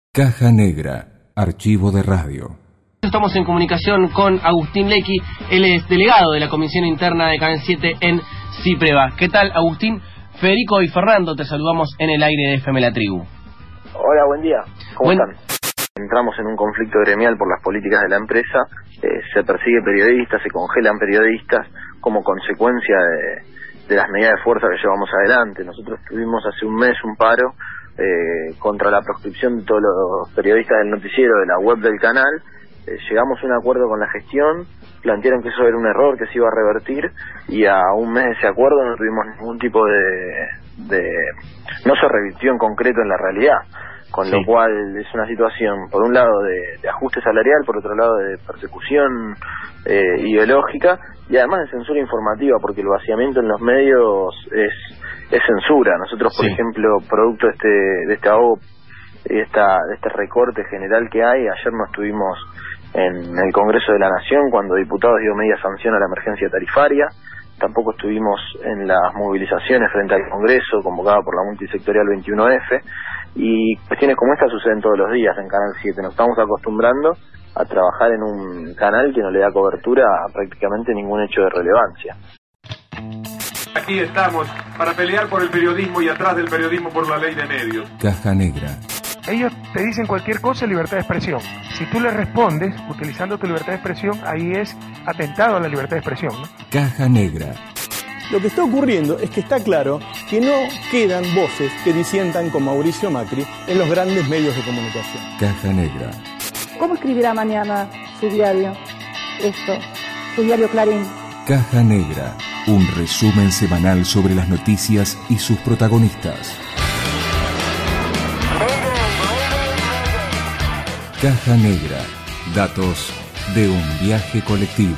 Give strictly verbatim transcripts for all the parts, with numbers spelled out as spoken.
Caja Negra, archivo de radio. Estamos en comunicación con Agustín Lecky, él es delegado de la Comisión Interna de Canal siete en Cipreva. ¿Qué tal, Agustín? Federico y Fernando te saludamos en el aire de F M La Tribu. Hola, buen día. ¿Cómo buen... están? Entramos en un conflicto gremial por las políticas de la empresa, eh, se persigue periodistas, se congelan periodistas como consecuencia de, de las medidas de fuerza que llevamos adelante. Nosotros tuvimos hace un mes un paro eh, contra la proscripción de todos los periodistas del noticiero, de la web del canal. Eh, llegamos a un acuerdo con la gestión, plantearon que eso era un error que se iba a revertir, y a un mes de ese acuerdo no tuvimos ningún tipo de... de no se revirtió en concreto en la realidad, con sí. Lo cual es una situación, por un lado, de, de ajuste salarial, por otro lado, de persecución eh, ideológica, y además de censura informativa, porque el vaciamiento en los medios es, es censura. Nosotros, por sí. ejemplo, producto de este, de este ahogo, de, esta, de este recorte general que hay, ayer no estuvimos en el Congreso de la Nación cuando diputados dio media sanción a la emergencia tarifaria, tampoco estuvimos en las movilizaciones frente al Congreso convocada por la multisectorial veintiuno F, y cuestiones como esta suceden todos los días en Canal siete. Nos estamos acostumbrando a trabajar en un canal que no le da cobertura a prácticamente ningún hecho de relevancia. Aquí estamos para pelear por el periodismo y atrás del periodismo por la ley de medios. Caja Negra. Ellos te dicen cualquier cosa, libertad de expresión. Si tú les respondes utilizando tu libertad de expresión, ahí es atentado a la libertad de expresión, ¿no? Caja Negra. Lo que está ocurriendo es que está claro que no quedan voces que disientan con Mauricio Macri en los grandes medios de comunicación. Caja Negra. ¿Cómo escribirá mañana su diario? Esto, su diario Clarín. Caja Negra. Un resumen semanal sobre las noticias y sus protagonistas. Caja Negra. Datos de un viaje colectivo.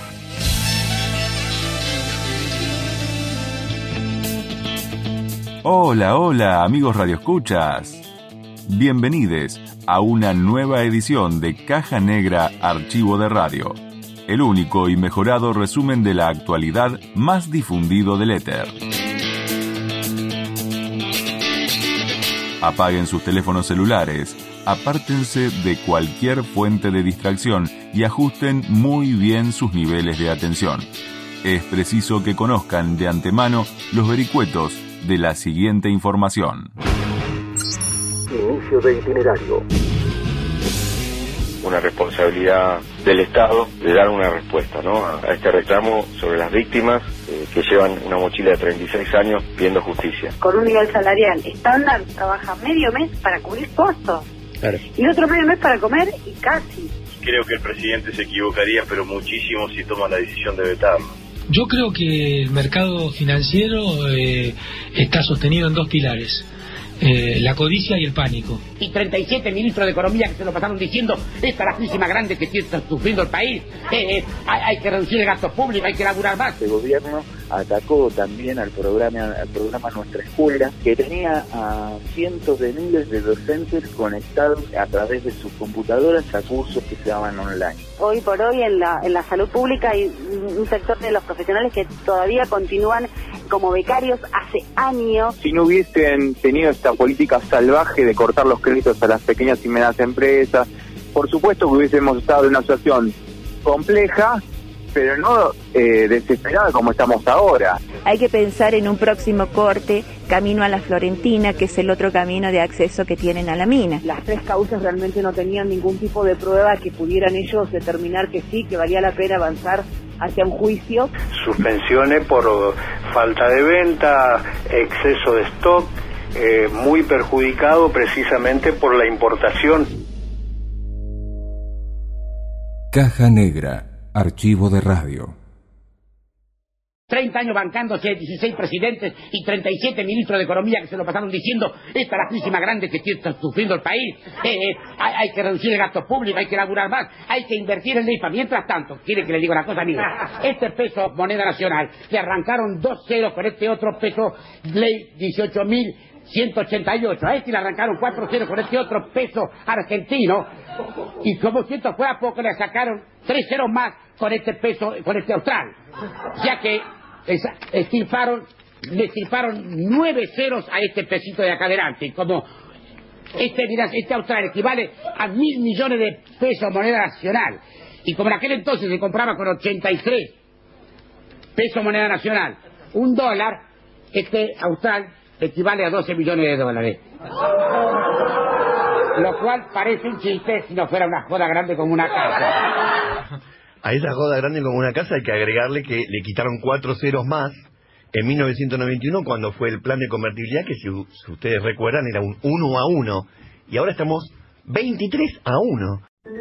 Hola, hola, amigos radioescuchas. Bienvenidos a una nueva edición de Caja Negra Archivo de Radio, el único y mejorado resumen de la actualidad más difundido del éter. Apaguen sus teléfonos celulares, apártense de cualquier fuente de distracción y ajusten muy bien sus niveles de atención. Es preciso que conozcan de antemano los vericuetos de la siguiente información. Inicio de itinerario. Una responsabilidad del Estado de dar una respuesta, ¿no?, a este reclamo sobre las víctimas eh, que llevan una mochila de treinta y seis años pidiendo justicia. Con un nivel salarial estándar trabaja medio mes para cubrir costos, claro, y otro medio mes para comer y casi. Creo que el presidente se equivocaría, pero muchísimo, si toma la decisión de vetarlo. Yo creo que el mercado financiero eh, está sostenido en dos pilares. Eh, la codicia y el pánico. Y treinta y siete ministros de Economía que se lo pasaron diciendo: esta es la crisis más grande que está sufriendo el país, eh, eh, hay, hay que reducir el gasto público, hay que laburar más. El gobierno atacó también al programa, al programa Nuestra Escuela, que tenía a cientos de miles de docentes conectados a través de sus computadoras a cursos que se daban online. Hoy por hoy en la, en la salud pública hay un sector de los profesionales que todavía continúan como becarios hace años. Si no hubiesen tenido esta política salvaje de cortar los créditos a las pequeñas y medianas empresas, por supuesto que hubiésemos estado en una situación compleja, pero no eh, desesperada como estamos ahora. Hay que pensar en un próximo corte, camino a la Florentina, que es el otro camino de acceso que tienen a la mina. Las tres causas realmente no tenían ningún tipo de prueba que pudieran ellos determinar que sí, que valía la pena avanzar hacia un juicio. Suspensiones por falta de venta, exceso de stock, eh, muy perjudicado precisamente por la importación. Caja Negra, archivo de radio. treinta años bancándose, dieciséis presidentes y treinta y siete ministros de Economía que se lo pasaron diciendo: esta es la crisis más grande que está sufriendo el país, eh, eh, hay, hay que reducir el gasto público, hay que laburar más, hay que invertir en la I F A. Mientras tanto, quiere que le diga una cosa, amigo, este peso moneda nacional, le arrancaron dos ceros con este otro peso ley dieciocho mil ciento ochenta y ocho, a este le arrancaron cuatro ceros con este otro peso argentino, y como si esto fuera poco, le sacaron tres ceros más con este peso, con este austral, ya que estirparon, le estirparon nueve ceros a este pesito de acá adelante. Y como Este, mirá, este austral equivale a mil millones de pesos moneda nacional. Y como en aquel entonces se compraba con ochenta y tres pesos moneda nacional, un dólar, este austral equivale a doce millones de dólares. Lo cual parece un chiste si no fuera una joda grande como una casa. A esa joda grande como una casa hay que agregarle que le quitaron cuatro ceros más en mil novecientos noventa y uno cuando fue el plan de convertibilidad, que si, si ustedes recuerdan era un uno a uno. Y ahora estamos veintitrés a uno.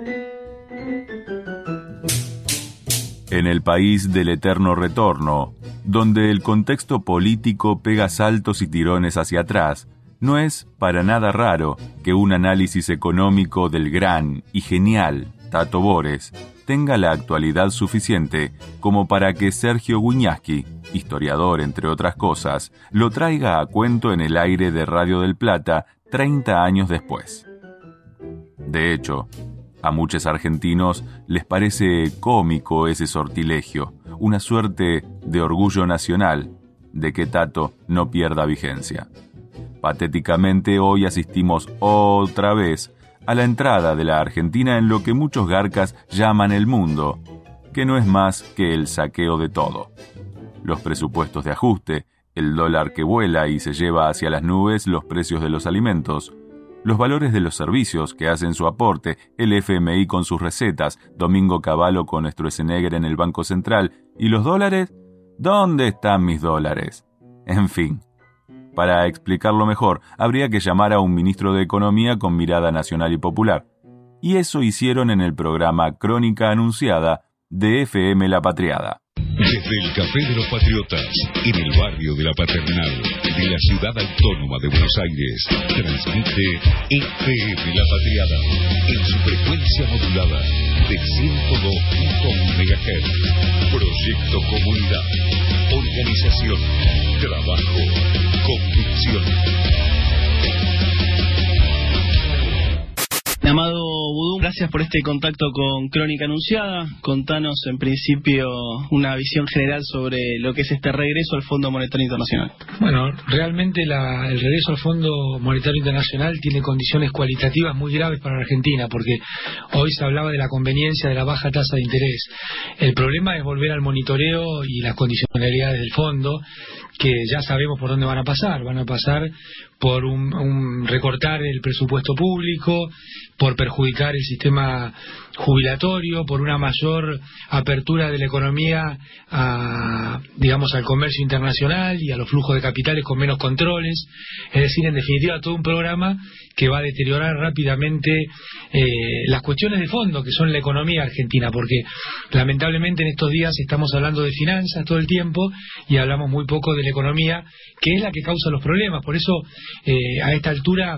En el país del eterno retorno, donde el contexto político pega saltos y tirones hacia atrás, no es para nada raro que un análisis económico del gran y genial Tato Bores tenga la actualidad suficiente como para que Sergio Guiñasqui, historiador entre otras cosas, lo traiga a cuento en el aire de Radio del Plata treinta años después. De hecho, a muchos argentinos les parece cómico ese sortilegio, una suerte de orgullo nacional de que Tato no pierda vigencia. Patéticamente hoy asistimos otra vez a la entrada de la Argentina en lo que muchos garcas llaman el mundo, que no es más que el saqueo de todo. Los presupuestos de ajuste, el dólar que vuela y se lleva hacia las nubes los precios de los alimentos, los valores de los servicios que hacen su aporte, el F M I con sus recetas, Domingo Cavallo con nuestro Schwarzenegger en el Banco Central, y los dólares, ¿dónde están mis dólares? En fin. Para explicarlo mejor, habría que llamar a un ministro de Economía con mirada nacional y popular. Y eso hicieron en el programa Crónica Anunciada de F M La Patriada. Desde el Café de los Patriotas, en el barrio de La Paternal, de la ciudad autónoma de Buenos Aires, transmite F M La Patriada, en su frecuencia modulada de ciento dos punto uno megahertz. Proyecto Comunidad, organización, trabajo, convicción. Amado Vudú, gracias por este contacto con Crónica Anunciada. Contanos en principio una visión general sobre lo que es este regreso al Fondo Monetario Internacional. Bueno, realmente la, el regreso al Fondo Monetario Internacional tiene condiciones cualitativas muy graves para la Argentina, porque hoy se hablaba de la conveniencia de la baja tasa de interés. El problema es volver al monitoreo y las condicionalidades del fondo, que ya sabemos por dónde van a pasar. Van a pasar por un, un recortar el presupuesto público, por perjudicar el sistema jubilatorio, por una mayor apertura de la economía a, digamos, al comercio internacional y a los flujos de capitales con menos controles. Es decir, en definitiva, todo un programa que va a deteriorar rápidamente eh, las cuestiones de fondo que son la economía argentina, porque lamentablemente en estos días estamos hablando de finanzas todo el tiempo y hablamos muy poco de la economía, que es la que causa los problemas. Por eso eh, a esta altura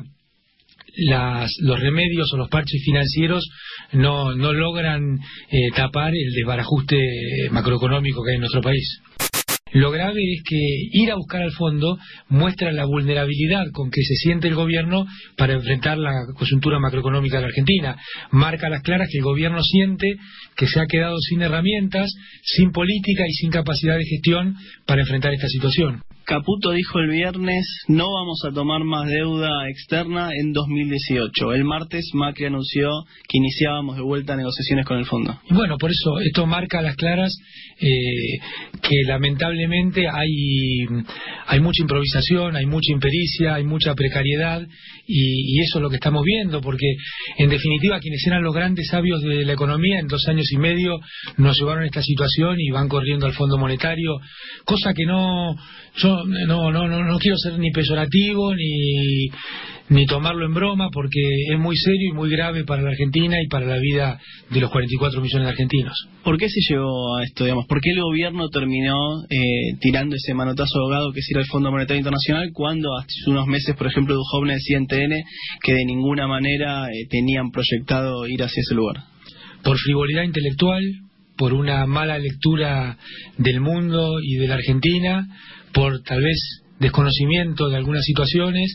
Las, los remedios o los parches financieros no, no logran eh, tapar el desbarajuste macroeconómico que hay en nuestro país. Lo grave es que ir a buscar al fondo muestra la vulnerabilidad con que se siente el gobierno para enfrentar la coyuntura macroeconómica de la Argentina. Marca a las claras que el gobierno siente que se ha quedado sin herramientas, sin política y sin capacidad de gestión para enfrentar esta situación. Caputo dijo el viernes, no vamos a tomar más deuda externa en dos mil dieciocho. El martes Macri anunció que iniciábamos de vuelta negociaciones con el fondo. Bueno, por eso esto marca a las claras eh, que lamentablemente hay, hay mucha improvisación, hay mucha impericia, hay mucha precariedad y, y eso es lo que estamos viendo, porque en definitiva quienes eran los grandes sabios de la economía en dos años y medio nos llevaron a esta situación y van corriendo al Fondo Monetario, cosa que no... Yo no, no, no, no quiero ser ni peyorativo ni, ni tomarlo en broma, porque es muy serio y muy grave para la Argentina y para la vida de los cuarenta y cuatro millones de argentinos. ¿Por qué se llegó a esto, digamos? ¿Por qué el gobierno terminó eh, tirando ese manotazo ahogado que es ir al Fondo Monetario Internacional cuando hace unos meses, por ejemplo, Duhovne decía en T N que de ninguna manera eh, tenían proyectado ir hacia ese lugar? Por frivolidad intelectual, por una mala lectura del mundo y de la Argentina, por tal vez desconocimiento de algunas situaciones,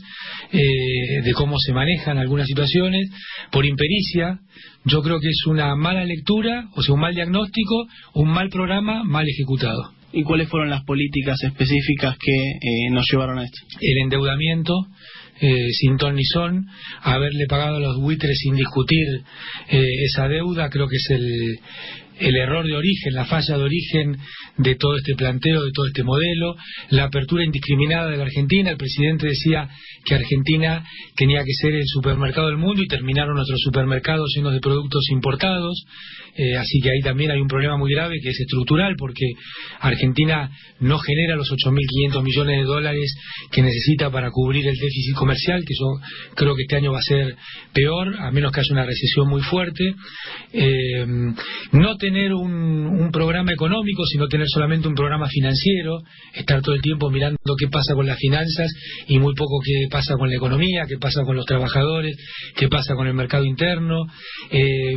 eh, de cómo se manejan algunas situaciones, por impericia. Yo creo que es una mala lectura, o sea, un mal diagnóstico, un mal programa, mal ejecutado. ¿Y cuáles fueron las políticas específicas que eh, nos llevaron a esto? El endeudamiento, eh, sin ton ni son, haberle pagado a los buitres sin discutir eh, esa deuda, creo que es el, el error de origen, la falla de origen de todo este planteo, de todo este modelo, la apertura indiscriminada de la Argentina. El presidente decía que Argentina tenía que ser el supermercado del mundo y terminaron nuestros supermercados llenos de productos importados. Eh, así que ahí también hay un problema muy grave que es estructural, porque Argentina no genera los ocho mil quinientos millones de dólares que necesita para cubrir el déficit comercial, que yo creo que este año va a ser peor, a menos que haya una recesión muy fuerte. Eh, no tener un, un programa económico, sino tener solamente un programa financiero, estar todo el tiempo mirando qué pasa con las finanzas y muy poco qué pasa con la economía, qué pasa con los trabajadores, qué pasa con el mercado interno. Eh,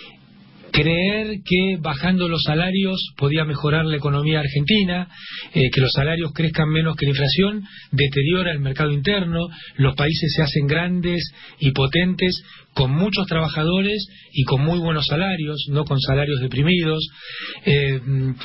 creer que bajando los salarios podía mejorar la economía argentina, eh, que los salarios crezcan menos que la inflación, deteriora el mercado interno, los países se hacen grandes y potentes con muchos trabajadores y con muy buenos salarios, no con salarios deprimidos, eh,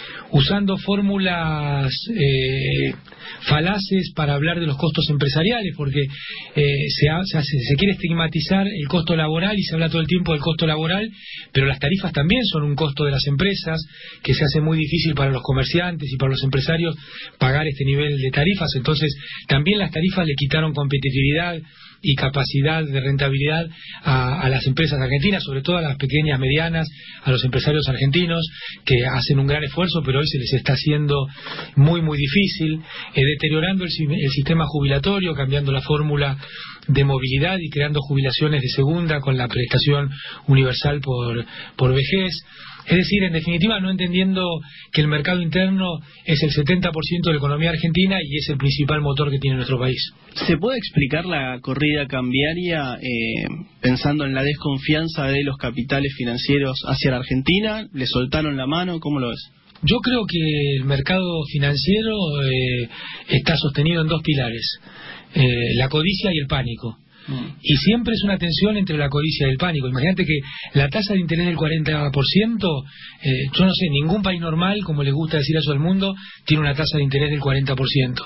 usando fórmulas eh, falaces para hablar de los costos empresariales, porque eh, se, ha, se, hace, se quiere estigmatizar el costo laboral y se habla todo el tiempo del costo laboral, pero las tarifas también son un costo de las empresas, que se hace muy difícil para los comerciantes y para los empresarios pagar este nivel de tarifas. Entonces también las tarifas le quitaron competitividad y capacidad de rentabilidad a, a las empresas argentinas, sobre todo a las pequeñas, medianas, a los empresarios argentinos que hacen un gran esfuerzo, pero hoy se les está haciendo muy muy difícil, eh, deteriorando el, el sistema jubilatorio, cambiando la fórmula de movilidad y creando jubilaciones de segunda con la prestación universal por, por vejez. Es decir, en definitiva, no entendiendo que el mercado interno es el setenta por ciento de la economía argentina y es el principal motor que tiene nuestro país. ¿Se puede explicar la corrida cambiaria eh, pensando en la desconfianza de los capitales financieros hacia la Argentina? ¿Le soltaron la mano? ¿Cómo lo ves? Yo creo que el mercado financiero eh, está sostenido en dos pilares, eh, la codicia y el pánico. Y siempre es una tensión entre la codicia y el pánico. Imagínate que la tasa de interés del cuarenta por ciento, eh, yo no sé, ningún país normal, como les gusta decir eso al mundo, tiene una tasa de interés del cuarenta por ciento.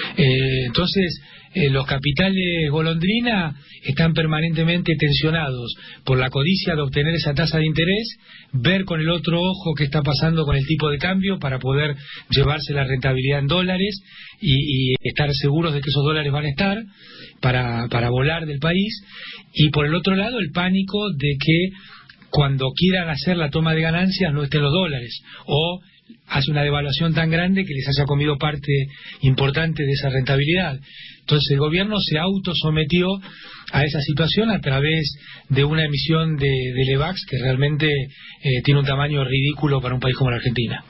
Eh, entonces, eh, los capitales golondrina están permanentemente tensionados por la codicia de obtener esa tasa de interés, ver con el otro ojo qué está pasando con el tipo de cambio para poder llevarse la rentabilidad en dólares y, y estar seguros de que esos dólares van a estar para, para volar del país, y por el otro lado el pánico de que cuando quieran hacer la toma de ganancias no estén los dólares, o hace una devaluación tan grande que les haya comido parte importante de esa rentabilidad. Entonces el gobierno se autosometió a esa situación a través de una emisión de, de Levax que realmente eh, tiene un tamaño ridículo para un país como la Argentina.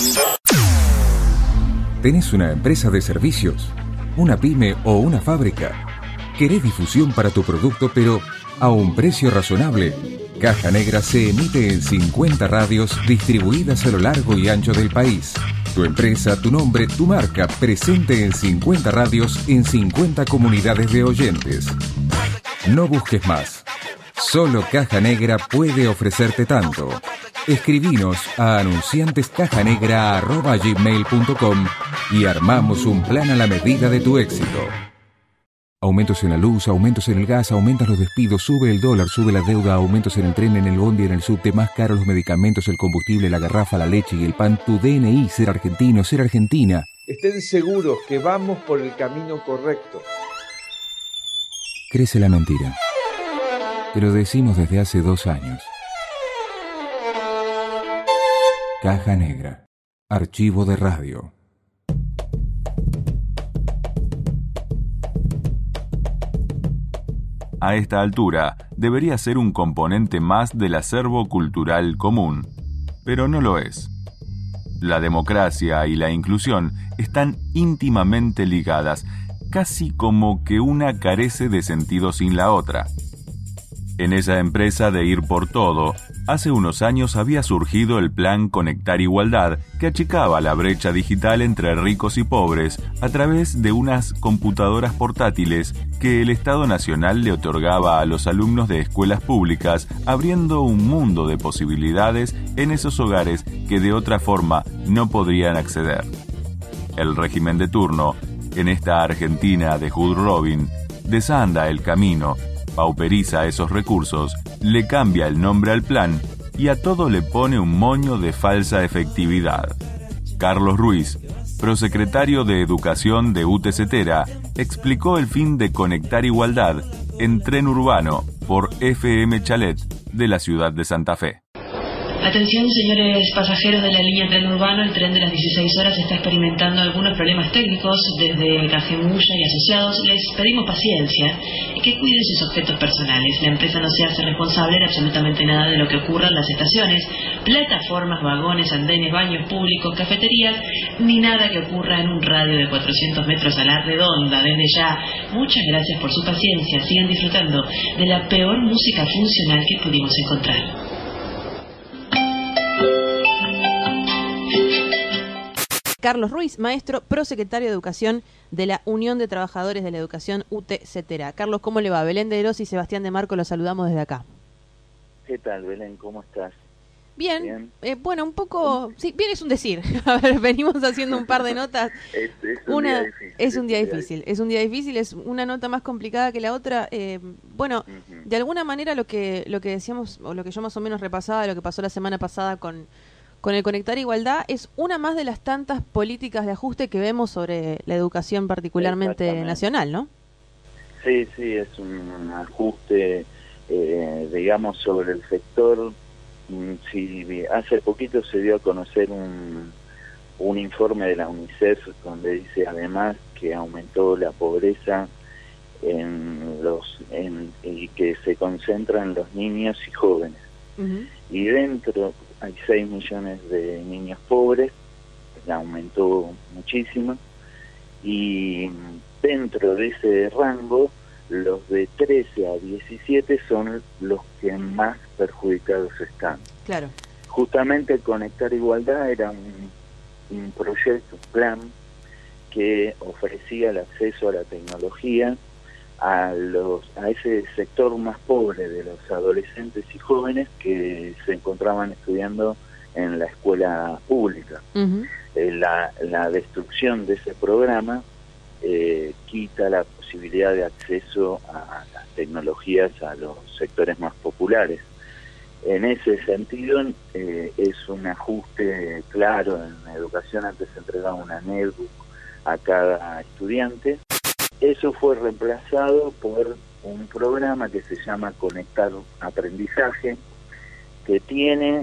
¿Tenés una empresa de servicios, una pyme o una fábrica? ¿Querés difusión para tu producto pero a un precio razonable? Caja Negra se emite en cincuenta radios distribuidas a lo largo y ancho del país. Tu empresa, tu nombre, tu marca, presente en cincuenta radios en cincuenta comunidades de oyentes. No busques más. Solo Caja Negra puede ofrecerte tanto. Escribinos a anunciantescajanegra arroba gmail punto com y armamos un plan a la medida de tu éxito. Aumentos en la luz, aumentos en el gas, aumentan los despidos, sube el dólar, sube la deuda, aumentos en el tren, en el bondi, en el subte, más caros los medicamentos, el combustible, la garrafa, la leche y el pan. Tu D N I, ser argentino, ser argentina. Estén seguros que vamos por el camino correcto. Crece la mentira. Te lo decimos desde hace dos años. Caja Negra. Archivo de radio. A esta altura, debería ser un componente más del acervo cultural común, pero no lo es. La democracia y la inclusión están íntimamente ligadas, casi como que una carece de sentido sin la otra. En esa empresa de ir por todo, hace unos años había surgido el plan Conectar Igualdad, que achicaba la brecha digital entre ricos y pobres a través de unas computadoras portátiles que el Estado Nacional le otorgaba a los alumnos de escuelas públicas, abriendo un mundo de posibilidades en esos hogares que de otra forma no podrían acceder. El régimen de turno, en esta Argentina de Hood Robin, desanda el camino, pauperiza esos recursos, le cambia el nombre al plan y a todo le pone un moño de falsa efectividad. Carlos Ruiz, prosecretario de Educación de UTCetera, explicó el fin de Conectar Igualdad en Tren Urbano por F M Chalet de la ciudad de Santa Fe. Atención, señores pasajeros de la línea Tren Urbano, el tren de las dieciséis horas está experimentando algunos problemas técnicos desde Cajemulla y asociados. Les pedimos paciencia y que cuiden sus objetos personales. La empresa no se hace responsable de absolutamente nada de lo que ocurra en las estaciones, plataformas, vagones, andenes, baños públicos, cafeterías, ni nada que ocurra en un radio de cuatrocientos metros a la redonda. Desde ya, muchas gracias por su paciencia. Sigan disfrutando de la peor música funcional que pudimos encontrar. Carlos Ruiz, maestro, prosecretario de Educación de la Unión de Trabajadores de la Educación UTCetera. Carlos, ¿cómo le va? Belén de Eros y Sebastián de Marco los saludamos desde acá. ¿Qué tal, Belén? ¿Cómo estás? Bien, bien. Eh, bueno, un poco... Sí, bien es un decir. A ver, venimos haciendo un par de notas. es, es un una, día difícil. Es un día difícil, es un día difícil, es una nota más complicada que la otra. Eh, bueno, uh-huh. De alguna manera lo que lo que decíamos, o lo que yo más o menos repasaba de lo que pasó la semana pasada con... Con el Conectar Igualdad es una más de las tantas políticas de ajuste que vemos sobre la educación particularmente nacional, ¿no? Sí, sí, es un ajuste, eh, digamos, sobre el sector. Si hace poquito se dio a conocer un, un informe de la UNICEF donde dice además que aumentó la pobreza en los en, y que se concentra en los niños y jóvenes. Uh-huh. Y dentro hay seis millones de niños pobres, aumentó muchísimo, y dentro de ese rango, los de trece a diecisiete son los que más perjudicados están. Claro. Justamente Conectar Igualdad era un, un proyecto, un plan, que ofrecía el acceso a la tecnología a los a ese sector más pobre de los adolescentes y jóvenes que se encontraban estudiando en la escuela pública. Uh-huh. Eh, la, la destrucción de ese programa eh, quita la posibilidad de acceso a las tecnologías a los sectores más populares. En ese sentido, eh, es un ajuste claro. En la educación antes se entregaba una netbook a cada estudiante. Eso fue reemplazado por un programa que se llama Conectar Aprendizaje, que tiene,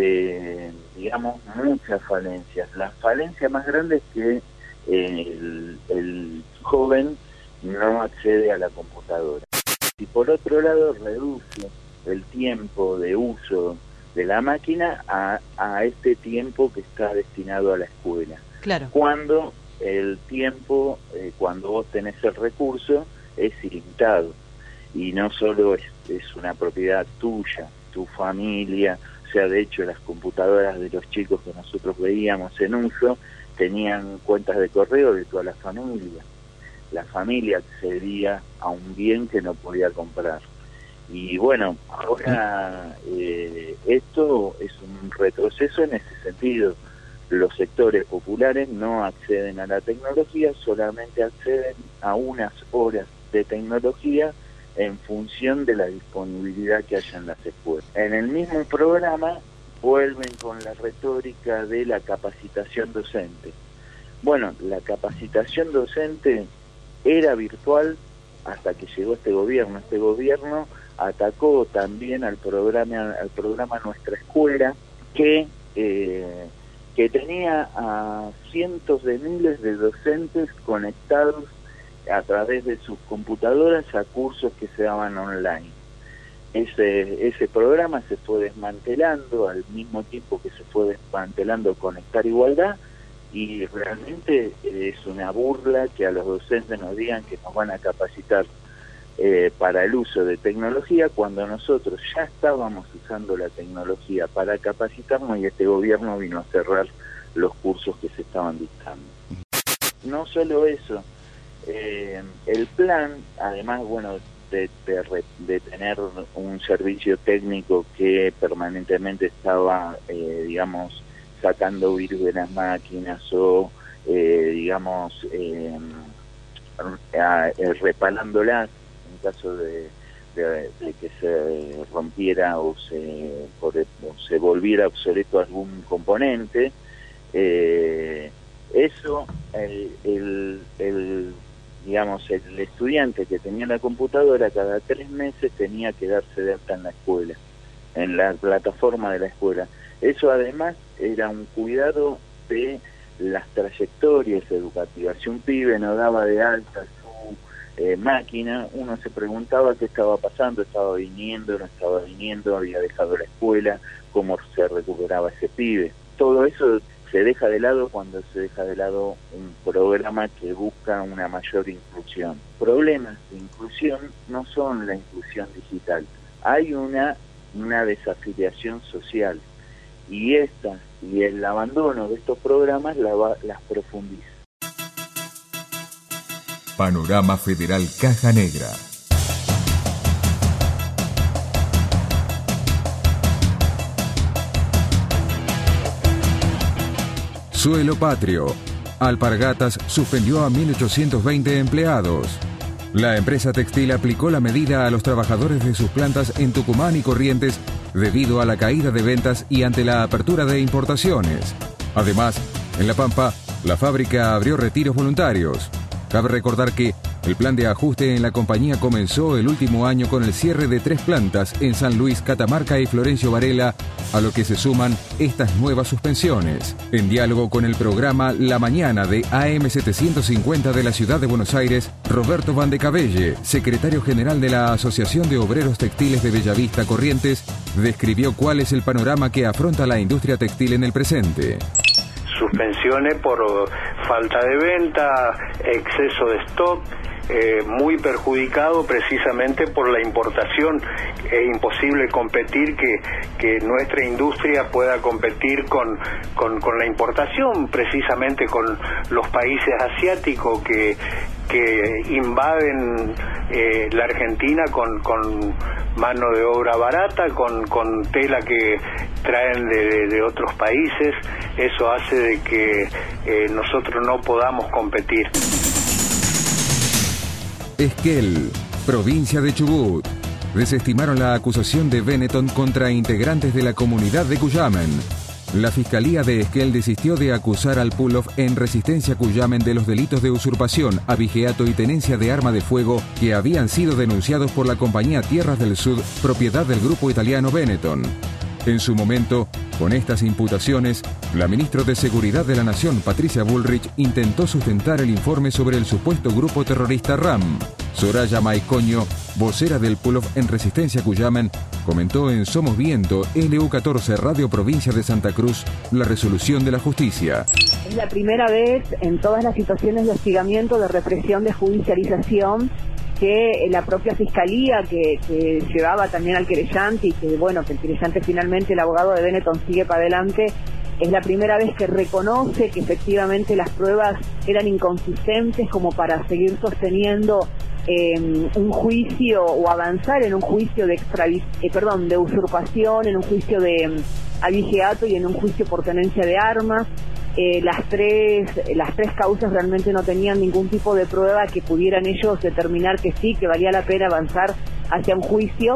eh, digamos, muchas falencias. La falencia más grande es que eh, el, el joven no accede a la computadora. Y por otro lado, reduce el tiempo de uso de la máquina a, a este tiempo que está destinado a la escuela. Claro. Cuando el tiempo, eh, cuando vos tenés el recurso, es ilimitado. Y no solo es, es una propiedad tuya, tu familia. O sea, de hecho, las computadoras de los chicos que nosotros veíamos en uso tenían cuentas de correo de toda la familia. La familia accedía a un bien que no podía comprar. Y bueno, ahora eh, esto es un retroceso en ese sentido. Los sectores populares no acceden a la tecnología, solamente acceden a unas horas de tecnología en función de la disponibilidad que haya en las escuelas. En el mismo programa vuelven con la retórica de la capacitación docente. Bueno, la capacitación docente era virtual hasta que llegó este gobierno. Este gobierno atacó también al programa, al programa Nuestra Escuela, que... Eh, que tenía a cientos de miles de docentes conectados a través de sus computadoras a cursos que se daban online. Ese, ese programa se fue desmantelando al mismo tiempo que se fue desmantelando Conectar Igualdad, y realmente es una burla que a los docentes nos digan que nos van a capacitar Eh, para el uso de tecnología cuando nosotros ya estábamos usando la tecnología para capacitarnos y este gobierno vino a cerrar los cursos que se estaban dictando. No solo eso, eh, el plan, además, bueno, de, de, de tener un servicio técnico que permanentemente estaba, eh, digamos, sacando virus de las máquinas o, eh, digamos, eh, a, eh, reparándolas en caso de, de, de que se rompiera o se, o se volviera obsoleto algún componente. Eh, eso, el, el, el digamos, el estudiante que tenía la computadora cada tres meses tenía que darse de alta en la escuela, en la plataforma de la escuela. Eso además era un cuidado de las trayectorias educativas. Si un pibe no daba de alta su eh, máquina, uno se preguntaba qué estaba pasando, estaba viniendo, no estaba viniendo, había dejado la escuela, cómo se recuperaba ese pibe. Todo eso se deja de lado cuando se deja de lado un programa que busca una mayor inclusión. Problemas de inclusión no son la inclusión digital. Hay una, una desafiliación social y esta y el abandono de estos programas la va, las profundiza. Panorama Federal Caja Negra. Suelo patrio. Alpargatas suspendió a mil ochocientos veinte empleados. La empresa textil aplicó la medida a los trabajadores de sus plantas en Tucumán y Corrientes debido a la caída de ventas y ante la apertura de importaciones. Además, en La Pampa, la fábrica abrió retiros voluntarios. Cabe recordar que el plan de ajuste en la compañía comenzó el último año con el cierre de tres plantas en San Luis, Catamarca y Florencio Varela, a lo que se suman estas nuevas suspensiones. En diálogo con el programa La Mañana de A M setecientos cincuenta de la Ciudad de Buenos Aires, Roberto Van de Cabelle, secretario general de la Asociación de Obreros Textiles de Bellavista, Corrientes, describió cuál es el panorama que afronta la industria textil en el presente. Suspensiones por falta de venta, exceso de stock, eh, muy perjudicado precisamente por la importación. Es imposible competir, que, que nuestra industria pueda competir con, con, con la importación, precisamente con los países asiáticos que, que invaden eh, la Argentina con, con mano de obra barata, con, con tela que traen de, de otros países. Eso hace de que eh, nosotros no podamos competir. Esquel, provincia de Chubut. Desestimaron la acusación de Benetton contra integrantes de la comunidad de Cuyamen. La Fiscalía de Esquel desistió de acusar al Pull-Off en Resistencia Cuyamen de los delitos de usurpación, abigeato y tenencia de arma de fuego que habían sido denunciados por la compañía Tierras del Sud, propiedad del grupo italiano Benetton. En su momento, con estas imputaciones, la ministra de Seguridad de la Nación, Patricia Bullrich, intentó sustentar el informe sobre el supuesto grupo terrorista RAM. Soraya Maicoño, vocera del Pull-Off en Resistencia Cuyamen, comentó en Somos Viento, L U catorce Radio Provincia de Santa Cruz, la resolución de la justicia. Es la primera vez en todas las situaciones de hostigamiento, de represión, de judicialización, que la propia fiscalía que, que llevaba también al querellante, y que bueno, que el querellante finalmente, el abogado de Benetton, sigue para adelante, es la primera vez que reconoce que efectivamente las pruebas eran inconsistentes como para seguir sosteniendo eh, un juicio o avanzar en un juicio de extravis eh, perdón, de usurpación, en un juicio de um, abigeato y en un juicio por tenencia de armas. Eh, las tres las tres causas realmente no tenían ningún tipo de prueba que pudieran ellos determinar que sí, que valía la pena avanzar hacia un juicio.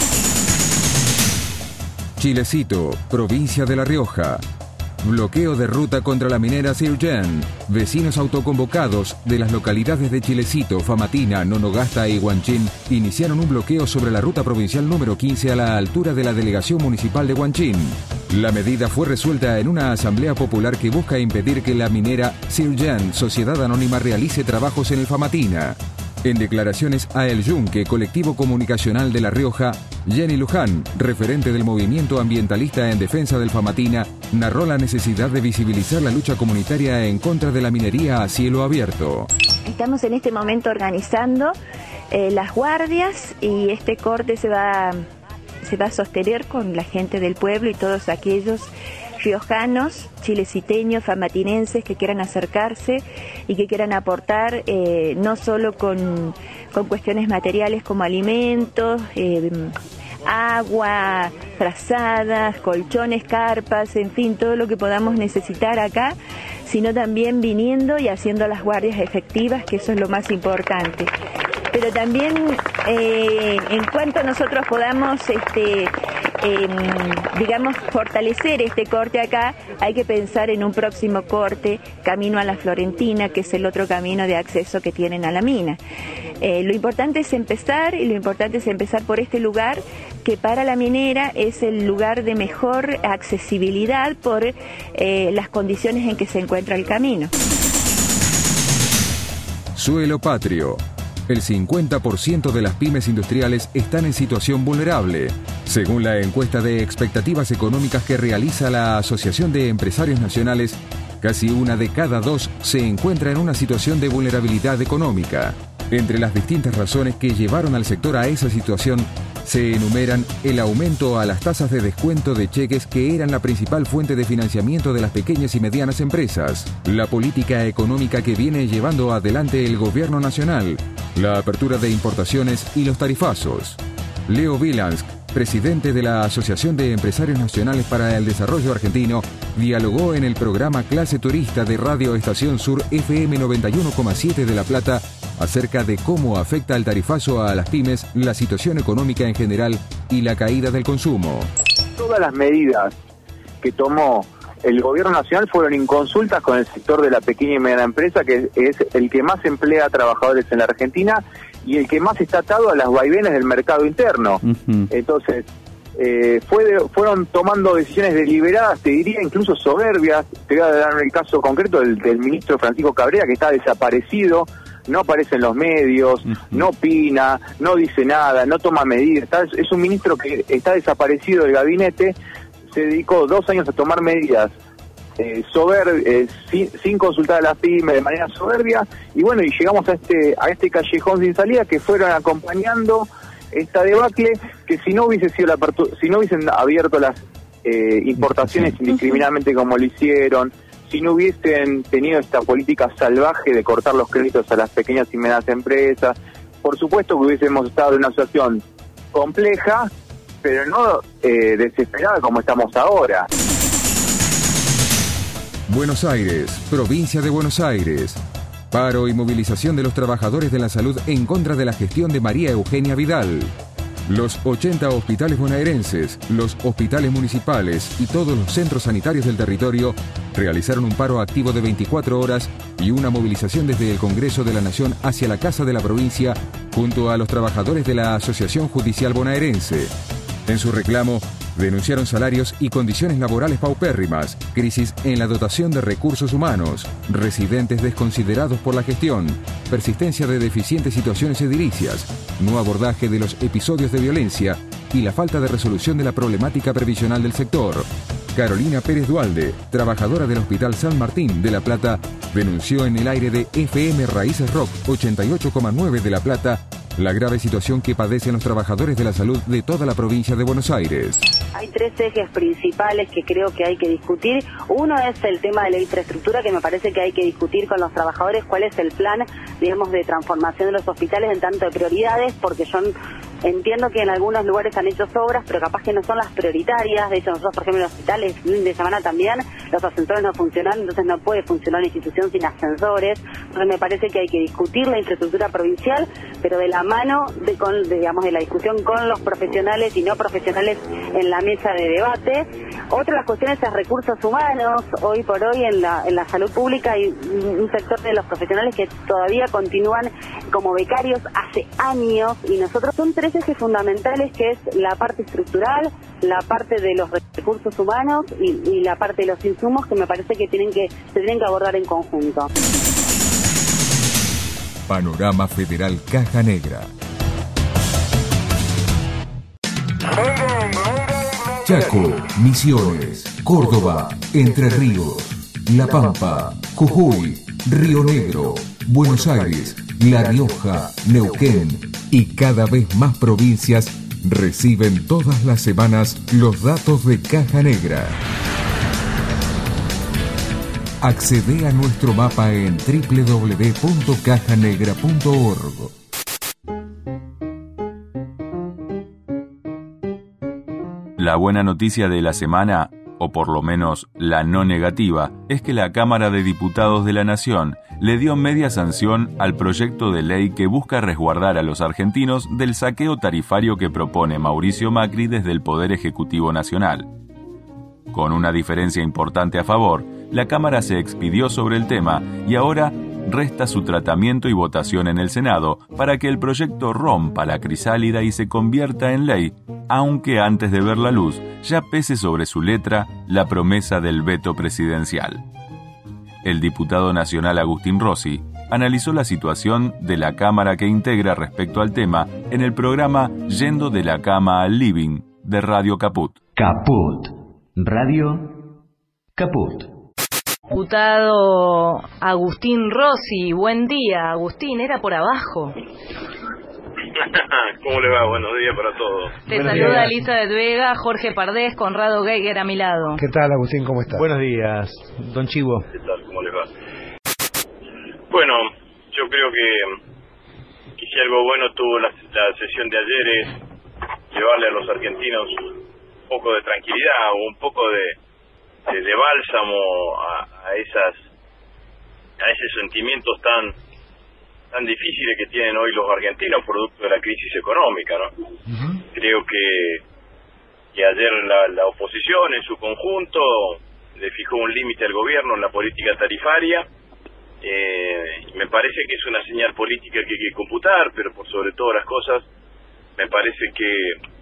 Chilecito, provincia de La Rioja. Bloqueo de ruta contra la minera Sirgen. Vecinos autoconvocados de las localidades de Chilecito, Famatina, Nonogasta y Huanchín iniciaron un bloqueo sobre la ruta provincial número quince a la altura de la delegación municipal de Huanchín. La medida fue resuelta en una asamblea popular que busca impedir que la minera Sirgen, Sociedad Anónima, realice trabajos en el Famatina. En declaraciones a El Yunque, colectivo comunicacional de La Rioja, Jenny Luján, referente del movimiento ambientalista en defensa del Famatina, narró la necesidad de visibilizar la lucha comunitaria en contra de la minería a cielo abierto. Estamos en este momento organizando eh, las guardias, y este corte se va, se va a sostener con la gente del pueblo y todos aquellos riojanos, chileciteños, famatinenses que quieran acercarse y que quieran aportar, eh, no solo con, con cuestiones materiales como alimentos, eh, agua, frazadas, colchones, carpas, en fin, todo lo que podamos necesitar acá, sino también viniendo y haciendo las guardias efectivas, que eso es lo más importante. Pero también eh, en cuanto nosotros podamos, este, eh, digamos, fortalecer este corte acá, hay que pensar en un próximo corte, camino a la Florentina, que es el otro camino de acceso que tienen a la mina. Eh, lo importante es empezar, y lo importante es empezar por este lugar, que para la minera es el lugar de mejor accesibilidad por eh, las condiciones en que se encuentra el camino. Suelo patrio. El cincuenta por ciento de las pymes industriales están en situación vulnerable, según la encuesta de expectativas económicas que realiza la Asociación de Empresarios Nacionales. Casi una de cada dos se encuentra en una situación de vulnerabilidad económica. Entre las distintas razones que llevaron al sector a esa situación, se enumeran el aumento a las tasas de descuento de cheques, que eran la principal fuente de financiamiento de las pequeñas y medianas empresas, la política económica que viene llevando adelante el gobierno nacional, la apertura de importaciones y los tarifazos. Leo Vilansk, presidente de la Asociación de Empresarios Nacionales para el Desarrollo Argentino, dialogó en el programa Clase Turista de Radio Estación Sur F M noventa y uno coma siete de La Plata acerca de cómo afecta el tarifazo a las pymes, la situación económica en general y la caída del consumo. Todas las medidas que tomó el gobierno nacional fueron inconsultas con el sector de la pequeña y mediana empresa, que es el que más emplea a trabajadores en la Argentina y el que más está atado a las vaivenes del mercado interno. Uh-huh. Entonces, eh, fue de, fueron tomando decisiones deliberadas, te diría incluso soberbias. Te voy a dar el caso concreto del, del ministro Francisco Cabrera, que está desaparecido, no aparece en los medios, uh-huh. no opina, no dice nada, no toma medidas. Está, es un ministro que está desaparecido del gabinete. Se dedicó dos años a tomar medidas eh, sober, eh, sin, sin consultar a las pymes, de manera soberbia, y bueno, y llegamos a este a este callejón sin salida, que fueron acompañando esta debacle, que si no hubiese sido la apertura, si no hubiesen abierto las eh, importaciones indiscriminadamente como lo hicieron, si no hubiesen tenido esta política salvaje de cortar los créditos a las pequeñas y medianas empresas, por supuesto que hubiésemos estado en una situación compleja, pero no eh, desesperada como estamos ahora. Buenos Aires, provincia de Buenos Aires. Paro y movilización de los trabajadores de la salud en contra de la gestión de María Eugenia Vidal. Los ochenta hospitales bonaerenses, los hospitales municipales y todos los centros sanitarios del territorio realizaron un paro activo de veinticuatro horas y una movilización desde el Congreso de la Nación hacia la Casa de la Provincia junto a los trabajadores de la Asociación Judicial Bonaerense. En su reclamo, denunciaron salarios y condiciones laborales paupérrimas, crisis en la dotación de recursos humanos, residentes desconsiderados por la gestión, persistencia de deficientes situaciones edilicias, no abordaje de los episodios de violencia y la falta de resolución de la problemática previsional del sector. Carolina Pérez Dualde, trabajadora del Hospital San Martín de La Plata, denunció en el aire de F M Raíces Rock ochenta y ocho coma nueve de La Plata la grave situación que padecen los trabajadores de la salud de toda la provincia de Buenos Aires. Hay tres ejes principales que creo que hay que discutir. Uno es el tema de la infraestructura, que me parece que hay que discutir con los trabajadores cuál es el plan, digamos, de transformación de los hospitales en tanto de prioridades, porque yo entiendo que en algunos lugares han hecho obras, pero capaz que no son las prioritarias. De hecho, nosotros, por ejemplo, en los hospitales de semana también, los ascensores no funcionan, entonces no puede funcionar una institución sin ascensores. Entonces me parece que hay que discutir la infraestructura provincial, pero de la mano de, con, de, digamos, de la discusión con los profesionales y no profesionales en la mesa de debate. Otra de las cuestiones es recursos humanos. Hoy por hoy en la, en la salud pública hay un sector de los profesionales que todavía continúan como becarios hace años, y nosotros son tres ejes fundamentales, que es la parte estructural, la parte de los recursos humanos y, y la parte de los insumos, que me parece que tienen que se tienen que abordar en conjunto. Panorama Federal Caja Negra. Chaco, Misiones, Córdoba, Entre Ríos, La Pampa, Jujuy, Río Negro, Buenos Aires, La Rioja, Neuquén y cada vez más provincias reciben todas las semanas los datos de Caja Negra. Accede a nuestro mapa en doble u doble u doble u punto caja negra punto org. La buena noticia de la semana, o por lo menos la no negativa, es que la Cámara de Diputados de la Nación le dio media sanción al proyecto de ley que busca resguardar a los argentinos del saqueo tarifario que propone Mauricio Macri desde el Poder Ejecutivo Nacional. Con una diferencia importante a favor, la Cámara se expidió sobre el tema y ahora resta su tratamiento y votación en el Senado para que el proyecto rompa la crisálida y se convierta en ley, aunque antes de ver la luz ya pese sobre su letra la promesa del veto presidencial. El diputado nacional Agustín Rossi analizó la situación de la Cámara que integra respecto al tema en el programa Yendo de la Cama al Living de Radio Caput. Caput. Radio Caput. Diputado Agustín Rossi, buen día. Agustín, era por abajo. ¿Cómo le va? Buenos días para todos. Te Buenos saluda días. Elizabeth Vega, Jorge Pardés, Conrado Geiger a mi lado. ¿Qué tal, Agustín? ¿Cómo estás? Buenos días, don Chivo. ¿Qué tal? ¿Cómo les va? Bueno, yo creo que, que si algo bueno tuvo la, la sesión de ayer es llevarle a los argentinos un poco de tranquilidad o un poco de, de, de bálsamo a, a esas a esos sentimientos tan tan difíciles que tienen hoy los argentinos producto de la crisis económica, ¿no? Uh-huh. Creo que que ayer la, la oposición en su conjunto le fijó un límite al gobierno en la política tarifaria. Eh, me parece que es una señal política que hay que computar, pero por sobre todas las cosas me parece que,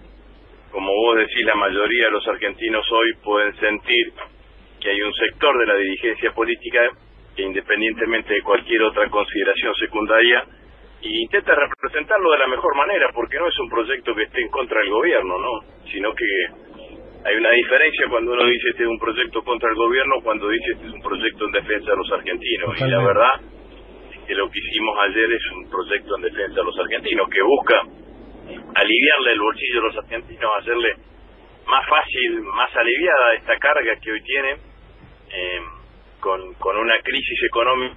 como vos decís, la mayoría de los argentinos hoy pueden sentir que hay un sector de la dirigencia política que, independientemente de cualquier otra consideración secundaria, y intenta representarlo de la mejor manera, porque no es un proyecto que esté en contra del gobierno, ¿no? Sino que hay una diferencia cuando uno dice este es un proyecto contra el gobierno, cuando dice este es un proyecto en defensa de los argentinos. Totalmente. Y la verdad es que lo que hicimos ayer es un proyecto en defensa de los argentinos, que busca aliviarle el bolsillo a los argentinos, hacerle más fácil, más aliviada esta carga que hoy tienen, eh, con, con una crisis económica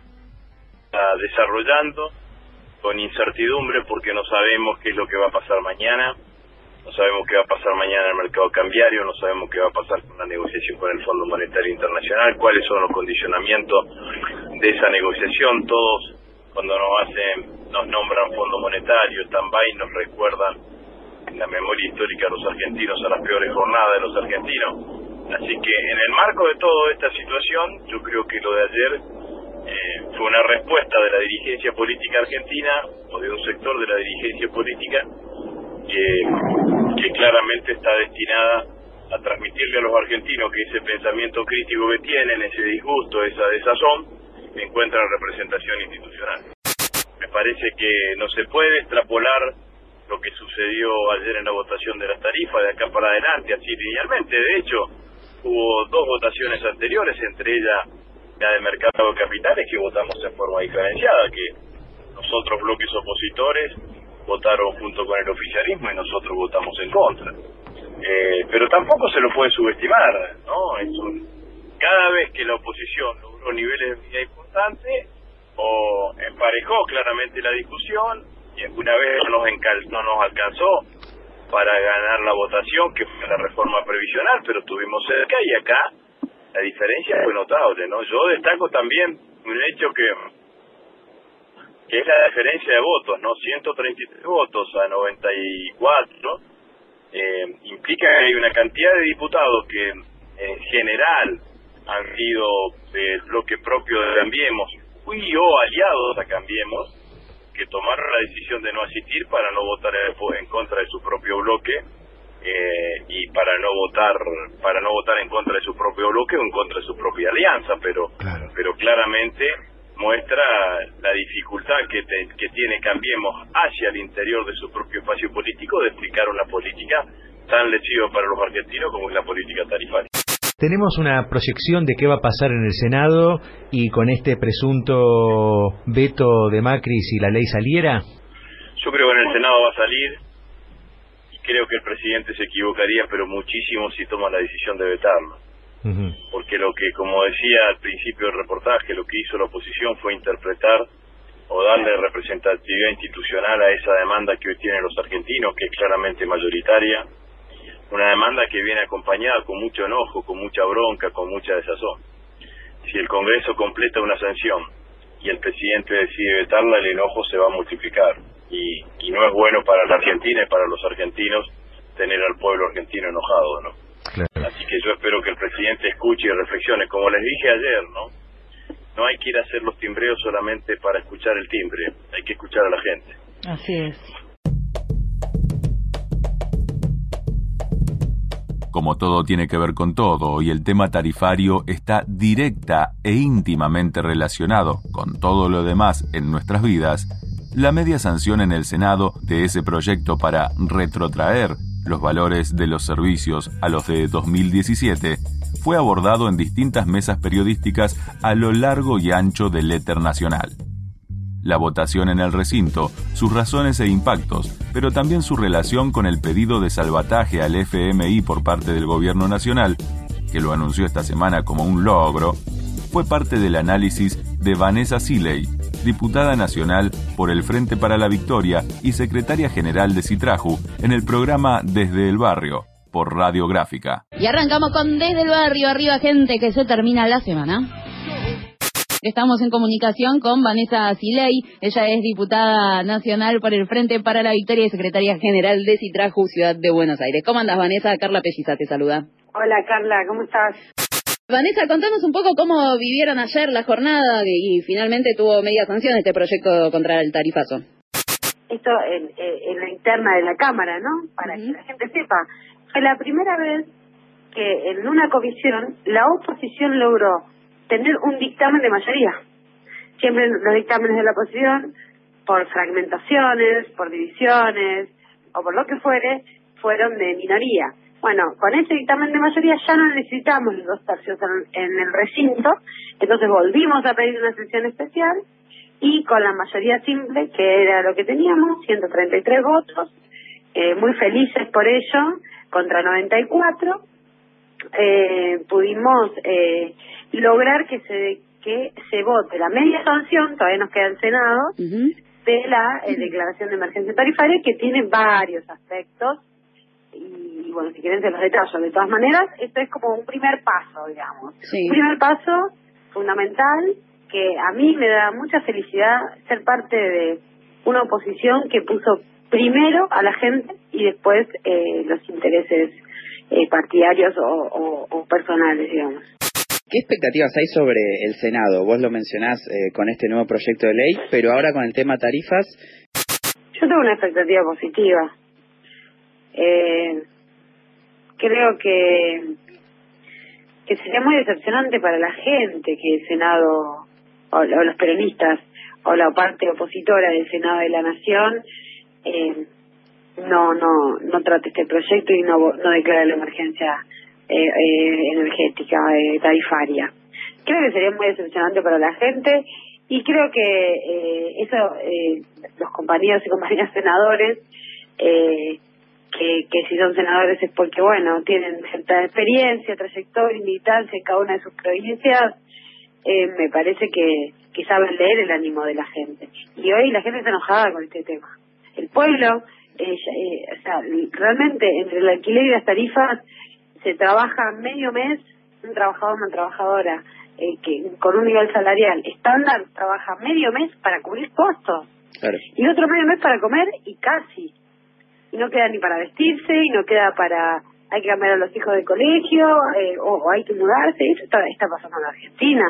desarrollando, con incertidumbre porque no sabemos qué es lo que va a pasar mañana, no sabemos qué va a pasar mañana en el mercado cambiario, no sabemos qué va a pasar con la negociación con el Fondo Monetario Internacional, cuáles son los condicionamientos de esa negociación. Todos, cuando nos hacen, nos nombran Fondo Monetario, stand-by, nos recuerdan en la memoria histórica de los argentinos a las peores jornadas de los argentinos. Así que en el marco de toda esta situación, yo creo que lo de ayer eh, fue una respuesta de la dirigencia política argentina, o de un sector de la dirigencia política, que, que claramente está destinada a transmitirle a los argentinos que ese pensamiento crítico que tienen, ese disgusto, esa desazón, encuentran representación institucional. Me parece que no se puede extrapolar lo que sucedió ayer en la votación de las tarifas de acá para adelante, así linealmente. De hecho, hubo dos votaciones anteriores, entre ellas la de mercado de capitales, que votamos en forma diferenciada, que nosotros, bloques opositores, votaron junto con el oficialismo y nosotros votamos en contra. Eh, pero tampoco se lo puede subestimar, ¿no? Es un, cada vez que la oposición logró niveles de unidad importantes, o emparejó claramente la discusión, y alguna vez no nos, encal, no nos alcanzó para ganar la votación, que fue la reforma previsional, pero estuvimos cerca, y acá la diferencia fue notable, ¿no? Yo destaco también un hecho que, que es la diferencia de votos, ¿no? ciento treinta y tres votos a noventa y cuatro, eh, implica que hay una cantidad de diputados que en general han sido del bloque propio de Cambiemos, y o aliados a Cambiemos, que tomaron la decisión de no asistir para no votar en contra de su propio bloque, eh, y para no votar para no votar en contra de su propio bloque o en contra de su propia alianza, pero claro. pero claramente muestra la dificultad que, te, que tiene Cambiemos hacia el interior de su propio espacio político de explicar una política tan lesiva para los argentinos como es la política tarifaria. Tenemos una proyección de qué va a pasar en el Senado y con este presunto veto de Macri si la ley saliera. Yo creo que en el Senado va a salir, y creo que el presidente se equivocaría, pero muchísimo, si toma la decisión de vetarlo. Uh-huh. Porque lo que, como decía al principio del reportaje, lo que hizo la oposición fue interpretar o darle representatividad institucional a esa demanda que hoy tienen los argentinos, que es claramente mayoritaria, una demanda que viene acompañada con mucho enojo, con mucha bronca, con mucha desazón. Si el Congreso completa una sanción y el presidente decide vetarla, el enojo se va a multiplicar. Y, y no es bueno para la Argentina y para los argentinos tener al pueblo argentino enojado, ¿no? Claro. Así que yo espero que el presidente escuche y reflexione. Como les dije ayer, ¿no? No hay que ir a hacer los timbreos solamente para escuchar el timbre, hay que escuchar a la gente. Así es. Como todo tiene que ver con todo y el tema tarifario está directa e íntimamente relacionado con todo lo demás en nuestras vidas, la media sanción en el Senado de ese proyecto para retrotraer los valores de los servicios a los de dos mil diecisiete fue abordado en distintas mesas periodísticas a lo largo y ancho del éter nacional. La votación en el recinto, sus razones e impactos, pero también su relación con el pedido de salvataje al F M I por parte del gobierno nacional, que lo anunció esta semana como un logro, fue parte del análisis de Vanessa Siley, diputada nacional por el Frente para la Victoria y secretaria general de Citraju, en el programa Desde el Barrio, por Radiográfica. Y arrancamos con Desde el Barrio, arriba gente, que se termina la semana. Estamos en comunicación con Vanessa Siley, ella es diputada nacional por el Frente para la Victoria y secretaria general de Citraju, Ciudad de Buenos Aires. ¿Cómo andas, Vanessa? Carla Pelliza te saluda. Hola, Carla, ¿cómo estás? Vanessa, contanos un poco cómo vivieron ayer la jornada y finalmente tuvo media sanción este proyecto contra el tarifazo. Esto en, en la interna de la Cámara, ¿no? Para uh-huh. que la gente sepa. Fue la primera vez que en una comisión la oposición logró tener un dictamen de mayoría. Siempre los dictámenes de la oposición, por fragmentaciones, por divisiones o por lo que fuere, fueron de minoría. Bueno, con ese dictamen de mayoría ya no necesitamos los dos tercios en, en el recinto, entonces volvimos a pedir una sesión especial y con la mayoría simple, que era lo que teníamos, ciento treinta y tres votos, eh, muy felices por ello, contra noventa y cuatro, eh, pudimos eh, lograr que se que se vote la media sanción, todavía nos queda el Senado, uh-huh. de la eh, declaración de emergencia tarifaria, que tiene varios aspectos, y, y bueno, si quieren se los detallo. De todas maneras, esto es como un primer paso, digamos. Sí. Un primer paso fundamental, que a mí me da mucha felicidad ser parte de una oposición que puso primero a la gente y después eh, los intereses eh, partidarios o, o, o personales, digamos. ¿Qué expectativas hay sobre el Senado? Vos lo mencionás eh, con este nuevo proyecto de ley, pero ahora con el tema tarifas. Yo tengo una expectativa positiva. Eh, creo que que sería muy decepcionante para la gente que el Senado, o, o los peronistas, o la parte opositora del Senado de la Nación, eh, no no no trate este proyecto y no no declare la emergencia eh, eh, energética eh, tarifaria. Creo que sería muy decepcionante para la gente y creo que eh, eso eh, los compañeros y compañeras senadores eh, que, que si son senadores es porque bueno tienen cierta experiencia, trayectoria, militancia en cada una de sus provincias, eh, me parece que, que saben leer el ánimo de la gente y hoy la gente está enojada con este tema. El pueblo, eh, eh, o sea, realmente entre el alquiler y las tarifas se trabaja medio mes, un trabajador, una trabajadora eh, que con un nivel salarial estándar trabaja medio mes para cubrir costos. Claro. Y otro medio mes para comer y casi. Y no queda ni para vestirse, y no queda para... Hay que cambiar a los hijos de colegio, eh, o, o hay que mudarse. Eso está, está pasando en la Argentina.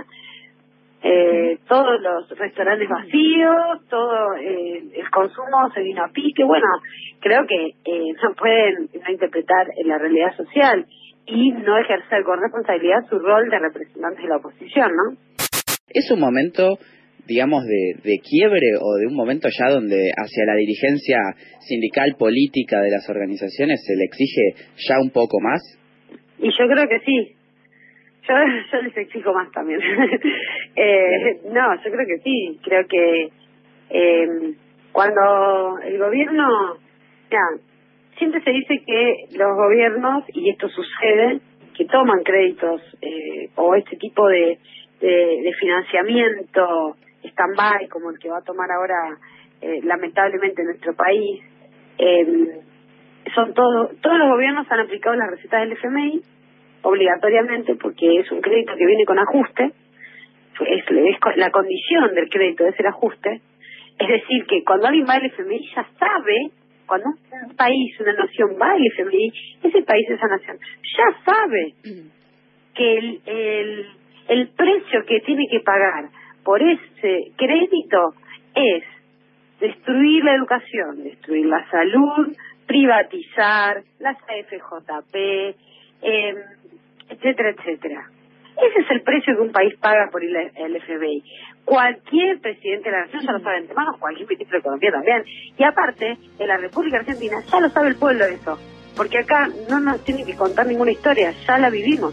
Eh, todos los restaurantes vacíos, todo eh, el consumo se vino a pique. Bueno, creo que eh, no pueden no interpretar la realidad social y no ejercer con responsabilidad su rol de representantes de la oposición, ¿no? Es un momento, digamos, de, de quiebre o de un momento ya donde hacia la dirigencia sindical política de las organizaciones se le exige ya un poco más. Y yo creo que sí. Yo, yo les exijo más también. eh, no, yo creo que sí. Creo que eh, cuando el gobierno... Ya, siempre se dice que los gobiernos, y esto sucede, que toman créditos eh, o este tipo de, de, de financiamiento stand-by, como el que va a tomar ahora eh, lamentablemente nuestro país, eh, son todo, todos los gobiernos han aplicado las recetas del F M I obligatoriamente porque es un crédito que viene con ajuste, es, es la condición del crédito es el ajuste, es decir que cuando alguien va al F M I ya sabe, cuando un país, una nación va al F M I, ese país, esa nación, ya sabe que el, el, el precio que tiene que pagar por ese crédito es destruir la educación, destruir la salud, privatizar, las A F J P, eh, etcétera, etcétera. Ese es el precio que un país paga por ir al F M I. Cualquier presidente de la nación ya lo sabe de antemano, cualquier ministro de Economía también. Y aparte, en la República Argentina ya lo sabe el pueblo eso. Porque acá no nos tienen que contar ninguna historia, ya la vivimos.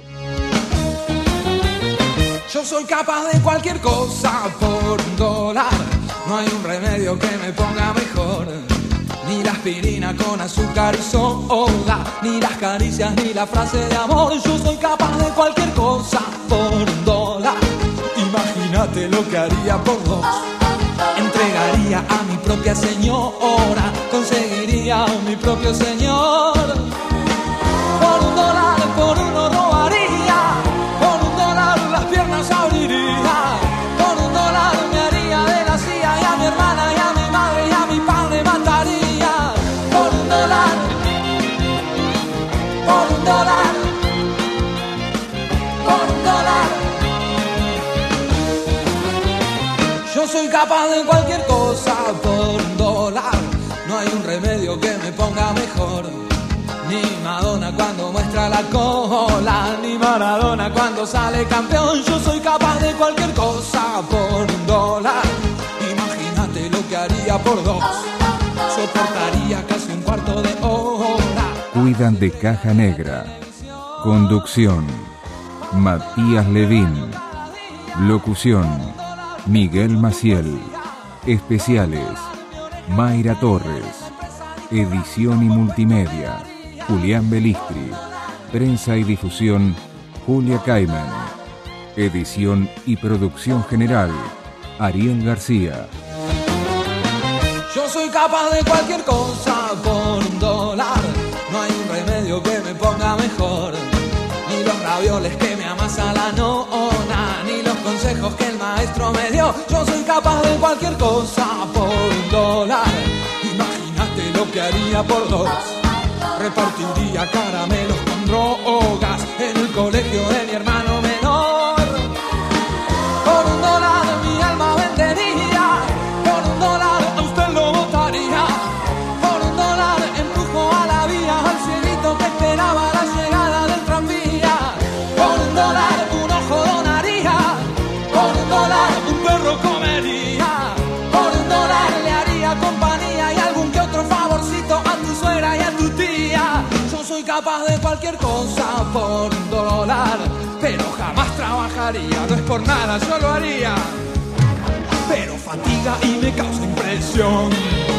Yo soy capaz de cualquier cosa por un dólar. No hay un remedio que me ponga mejor. Ni la aspirina con azúcar y soda, ni las caricias, ni la frase de amor. Yo soy capaz de cualquier cosa por un dólar. Imagínate lo que haría por dos. Entregaría a mi propia señora, conseguiría a mi propio señor. Por un dólar, por uno robaría. Por un dólar las piernas abriría. Por un dólar me haría de la C I A y a mi hermana y a mi madre y a mi padre mataría. Por un dólar, por un dólar, por un dólar. Yo soy capaz de cualquier cosa por un dólar. No hay un remedio que me ponga mejor. Ni Madonna cuando muestra la cola, ni Maradona cuando sale campeón. Yo soy capaz de cualquier cosa por un dólar. Imagínate lo que haría por dos. Soportaría casi un cuarto de hora. Cuidan de Caja Negra. Conducción: Matías Levín. Locución: Miguel Maciel. Especiales: Mayra Torres. Edición y multimedia: Julián Belistri. Prensa y difusión: Julia Cayman. Edición y producción general: Ariel García. Yo soy capaz de cualquier cosa por un dólar. No hay un remedio que me ponga mejor. Ni los ravioles que me amasa la nona, ni los consejos que el maestro me dio. Yo soy capaz de cualquier cosa por un dólar. Imagínate lo que haría por dos. Repartiría caramelos con drogas en el colegio de mi hermano menor. Por un dólar mi alma vendería. Por un dólar a usted lo votaría. Por un dólar empujo a la vía al cieguito que esperaba la llegada del tranvía. Por un dólar un ojo donaría. Por un dólar un perro comería. Por un dólar le haría compañía y algún que otro favorcito a tu suegra y a tu tía. Yo soy capaz de cualquier cosa por un dólar, pero jamás trabajaría, no es por nada, yo lo haría. Pero fatiga y me causa impresión.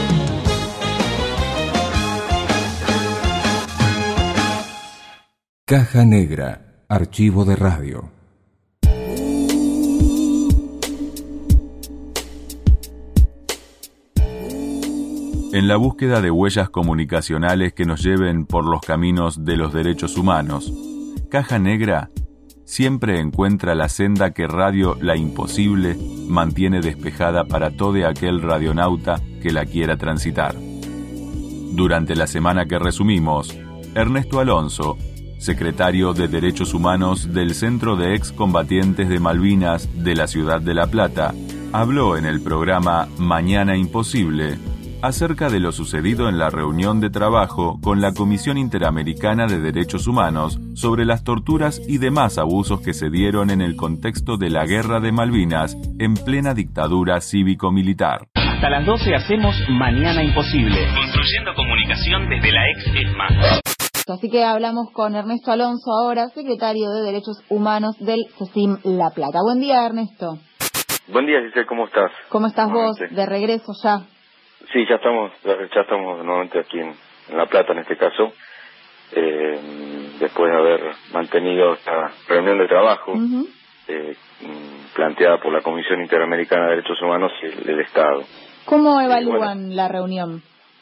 Caja Negra, archivo de radio. En la búsqueda de huellas comunicacionales que nos lleven por los caminos de los derechos humanos, Caja Negra siempre encuentra la senda que Radio La Imposible mantiene despejada para todo aquel radionauta que la quiera transitar. Durante la semana que resumimos, Ernesto Alonso, secretario de Derechos Humanos del Centro de Excombatientes de Malvinas de la Ciudad de La Plata, habló en el programa Mañana Imposible acerca de lo sucedido en la reunión de trabajo con la Comisión Interamericana de Derechos Humanos sobre las torturas y demás abusos que se dieron en el contexto de la Guerra de Malvinas en plena dictadura cívico-militar. Hasta las doce hacemos Mañana Imposible, construyendo comunicación desde la ex ESMA. Así que hablamos con Ernesto Alonso ahora, secretario de Derechos Humanos del CECIM La Plata. Buen día, Ernesto. Buen día, Giselle, ¿cómo estás? ¿Cómo estás vos? De regreso ya. Sí, ya estamos, ya estamos nuevamente aquí en, en La Plata, en este caso, eh, después de haber mantenido esta reunión de trabajo uh-huh. eh, planteada por la Comisión Interamericana de Derechos Humanos y el, el Estado. ¿Cómo evalúan eh, bueno, la reunión?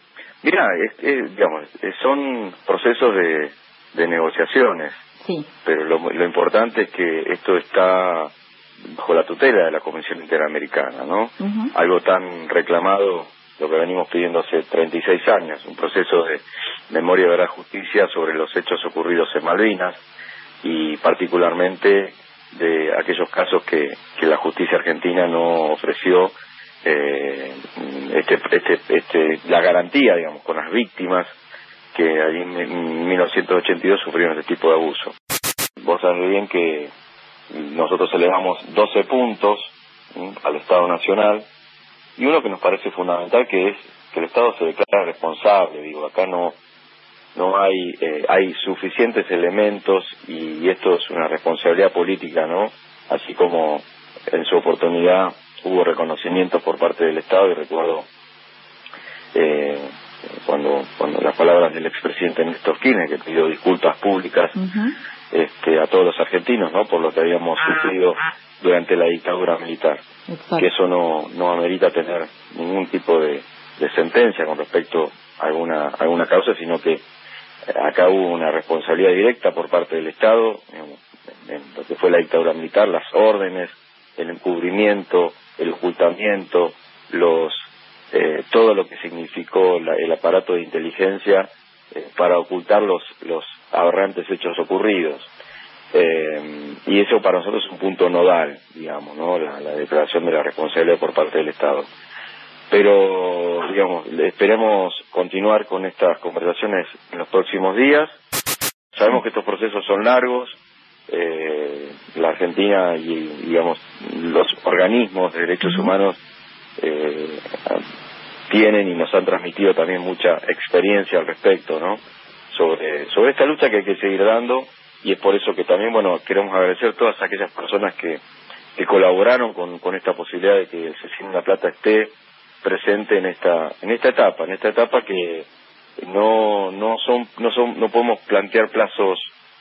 Mira, es, es, digamos, son procesos de, de negociaciones, sí. Pero lo, lo importante es que esto está bajo la tutela de la Comisión Interamericana, ¿no? Uh-huh. Algo tan reclamado, lo que venimos pidiendo hace treinta y seis años, un proceso de memoria, verdad, justicia sobre los hechos ocurridos en Malvinas y particularmente de aquellos casos que, que la justicia argentina no ofreció eh, este, este, este, la garantía, digamos, con las víctimas que allí en mil novecientos ochenta y dos sufrieron este tipo de abuso. Vos sabés bien que nosotros elevamos doce puntos ¿sí? al Estado Nacional y uno que nos parece fundamental que es que el Estado se declara responsable. Digo, acá no no hay eh, hay suficientes elementos y, y esto es una responsabilidad política, ¿no? Así como en su oportunidad hubo reconocimientos por parte del Estado y recuerdo eh, cuando cuando las palabras del expresidente Néstor Kirchner que pidió disculpas públicas uh-huh. este, a todos los argentinos, ¿no? Por lo que habíamos sufrido durante la dictadura militar. Exacto. Que eso no no amerita tener ningún tipo de, de sentencia con respecto a alguna a alguna causa, sino que acá hubo una responsabilidad directa por parte del Estado, digamos, en lo que fue la dictadura militar, las órdenes, el encubrimiento, el ocultamiento, los eh, todo lo que significó la, el aparato de inteligencia eh, para ocultar los los aberrantes hechos ocurridos. Eh, y eso para nosotros es un punto nodal, digamos, ¿no? La, la declaración de la responsabilidad por parte del Estado. Pero, digamos, esperemos continuar con estas conversaciones en los próximos días. Sabemos que estos procesos son largos. Eh, la Argentina y, digamos, los organismos de derechos humanos eh, tienen y nos han transmitido también mucha experiencia al respecto, ¿no? Sobre, sobre esta lucha que hay que seguir dando. Y es por eso que también, bueno, queremos agradecer a todas aquellas personas que, que colaboraron con, con esta posibilidad de que el Cecina La Plata esté presente en esta en esta etapa, en esta etapa que no no son no son no podemos plantear plazos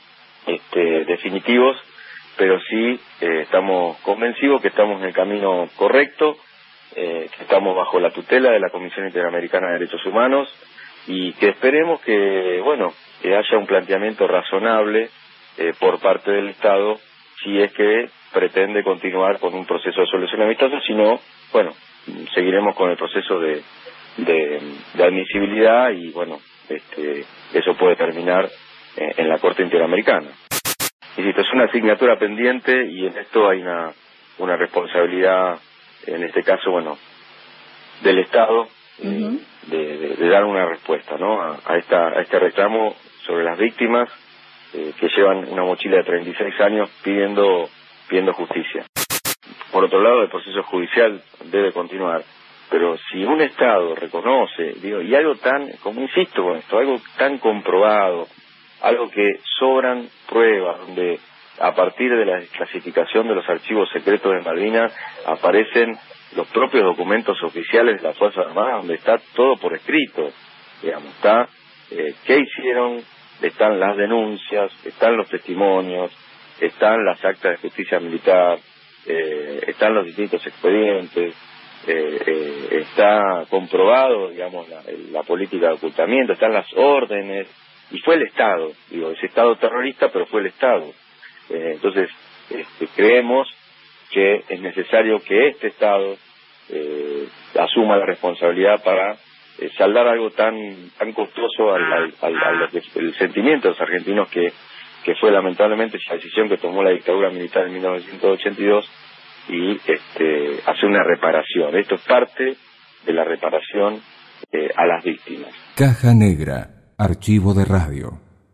este, definitivos, pero sí eh, estamos convencidos que estamos en el camino correcto, eh, que estamos bajo la tutela de la Comisión Interamericana de Derechos Humanos y que esperemos que, bueno, que haya un planteamiento razonable eh, por parte del Estado si es que pretende continuar con un proceso de solución amistosa, si no, bueno, seguiremos con el proceso de, de, de admisibilidad y, bueno, este, eso puede terminar eh, en la Corte Interamericana. Insisto, es una asignatura pendiente y en esto hay una, una responsabilidad, en este caso, bueno, del Estado, eh, uh-huh. de, de, de dar una respuesta, ¿no? A, a, esta, a este reclamo sobre las víctimas eh, que llevan una mochila de treinta y seis años pidiendo, pidiendo justicia. Por otro lado, el proceso judicial debe continuar, pero si un Estado reconoce, digo, y algo tan, como insisto con esto, algo tan comprobado, algo que sobran pruebas, donde a partir de la desclasificación de los archivos secretos de Malvinas aparecen los propios documentos oficiales de las Fuerzas Armadas, donde está todo por escrito, digamos, está eh, qué hicieron, están las denuncias, están los testimonios, están las actas de justicia militar, Eh, están los distintos expedientes, eh, eh, está comprobado, digamos, la, la política de ocultamiento, están las órdenes, y fue el Estado, digo, ese Estado terrorista, pero fue el Estado. Eh, entonces, este, creemos que es necesario que este Estado eh, asuma la responsabilidad para eh, saldar algo tan tan costoso al, al, al, al, al sentimiento de los argentinos que que fue lamentablemente esa decisión que tomó la dictadura militar en mil novecientos ochenta y dos y este, hacer una reparación. Esto es parte de la reparación eh, a las víctimas. Caja Negra, archivo de radio.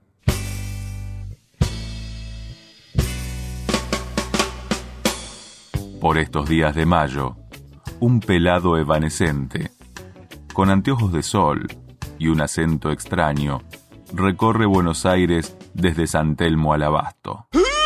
Por estos días de mayo, un pelado evanescente, con anteojos de sol y un acento extraño, recorre Buenos Aires desde San Telmo al Abasto.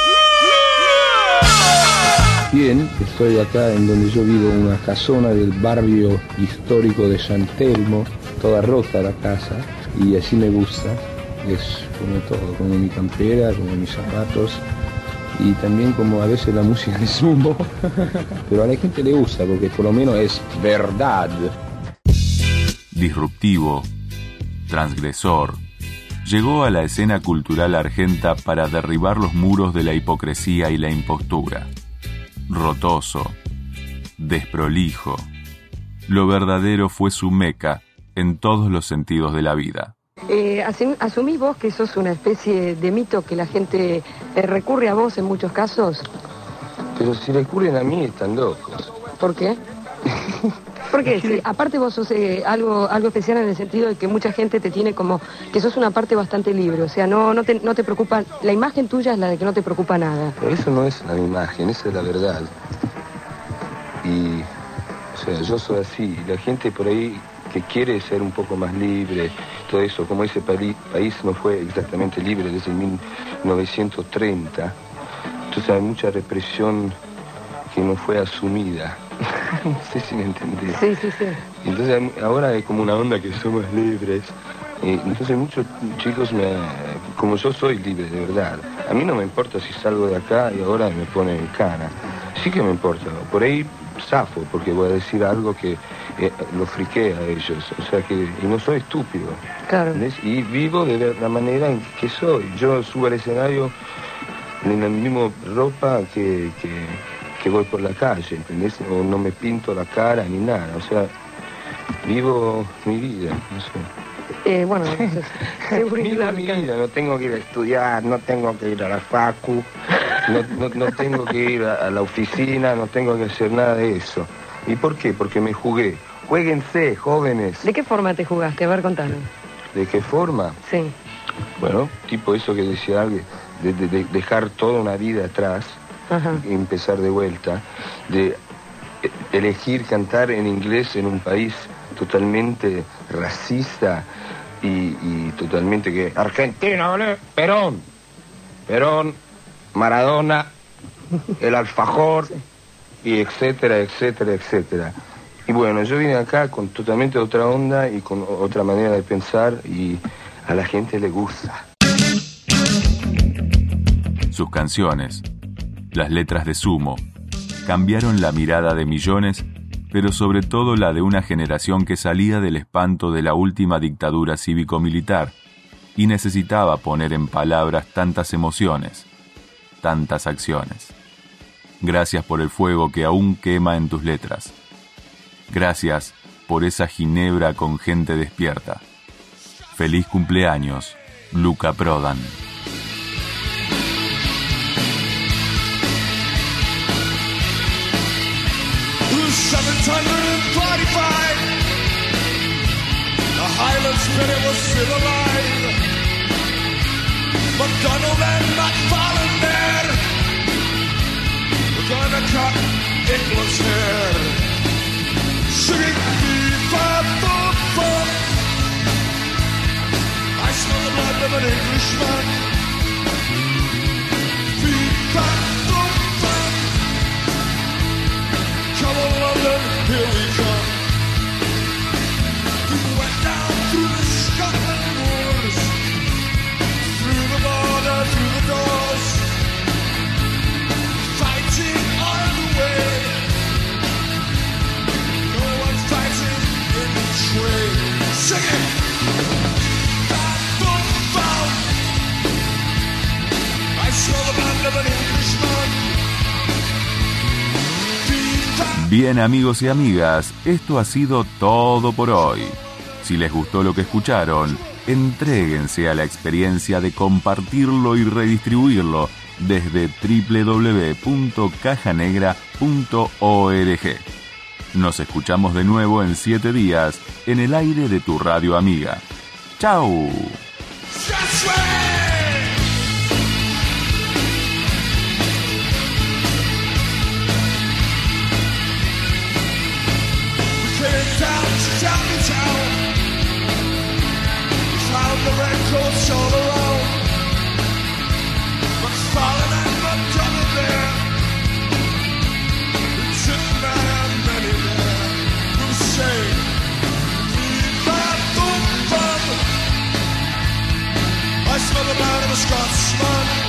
Bien, estoy acá en donde yo vivo, una casona del barrio histórico de San Telmo, toda rota la casa, y así me gusta, es como todo, como mi campera, como mis zapatos, y también como a veces la música de Zumbo, pero a la gente le gusta porque por lo menos es verdad. Disruptivo, transgresor, llegó a la escena cultural argenta para derribar los muros de la hipocresía y la impostura. Rotoso, desprolijo, lo verdadero fue su meca en todos los sentidos de la vida. Eh, ¿Asumís vos que sos una especie de mito que la gente eh, recurre a vos en muchos casos? Pero si recurren a mí están locos. ¿Por qué? Porque sí, aparte vos sos eh, algo algo especial en el sentido de que mucha gente te tiene como que sos una parte bastante libre, o sea, no no te, no te preocupa, la imagen tuya es la de que no te preocupa nada. Pero eso no es una imagen, esa es la verdad. Y, o sea, yo soy así, la gente por ahí que quiere ser un poco más libre, todo eso, como ese país, país no fue exactamente libre desde mil novecientos treinta, entonces hay mucha represión que no fue asumida. No sé si me entendés. Sí, sí, sí. Entonces ahora hay como una onda que somos libres. Y entonces muchos chicos, me, como yo soy libre de verdad, a mí no me importa si salgo de acá y ahora me ponen en cara. Sí que me importa. Por ahí zafo, porque voy a decir algo que eh, lo friquea a ellos. O sea que, y no soy estúpido. Claro. ¿Entendés? Y vivo de la manera en que soy. Yo subo al escenario en la misma ropa que... que que voy por la calle, ¿entendés? O no me pinto la cara ni nada, o sea, vivo mi vida, no sé. Eh, bueno, entonces, vivo mi vida, no tengo que ir a estudiar, no tengo que ir a la facu, no, no, no tengo que ir a, a la oficina, no tengo que hacer nada de eso. ¿Y por qué? Porque me jugué. Juéguense, jóvenes. ¿De qué forma te jugaste? A ver, contanos. ¿De qué forma? Sí. Bueno, tipo eso que decía alguien, de, de, de dejar toda una vida atrás. Ajá. Empezar de vuelta, de elegir cantar en inglés en un país totalmente racista y, y totalmente que Argentina, ¿vale? Perón, Perón, Maradona, el alfajor, y etcétera, etcétera, etcétera. Y bueno, yo vine acá con totalmente otra onda y con otra manera de pensar y a la gente le gusta. Sus canciones, las letras de Sumo, cambiaron la mirada de millones, pero sobre todo la de una generación que salía del espanto de la última dictadura cívico-militar y necesitaba poner en palabras tantas emociones, tantas acciones. Gracias por el fuego que aún quema en tus letras. Gracias por esa ginebra con gente despierta. Feliz cumpleaños, Luca Prodan. seven hundred forty-five, the Highland spirit was still alive. MacDonald and McFarlane there, we're gonna cut England's hair, singing FIFA football. I smell the blood of an Englishman. FIFA football. Come on, London, here we come. We went down through the Scotland wars, through the border, through the doors, fighting all the way. No one fighting in the train. Sing it! That football. I smell the blood of an Englishman. Bien, amigos y amigas, esto ha sido todo por hoy. Si les gustó lo que escucharon, entréguense a la experiencia de compartirlo y redistribuirlo desde doble u doble u doble u punto caja negra punto org. Nos escuchamos de nuevo en siete días en el aire de tu radio amiga. ¡Chao! The red coats all around, McFarlane and McDonald there, sitting there, many there, who say, "Viva boom bum." I smell the blood of a Scotsman.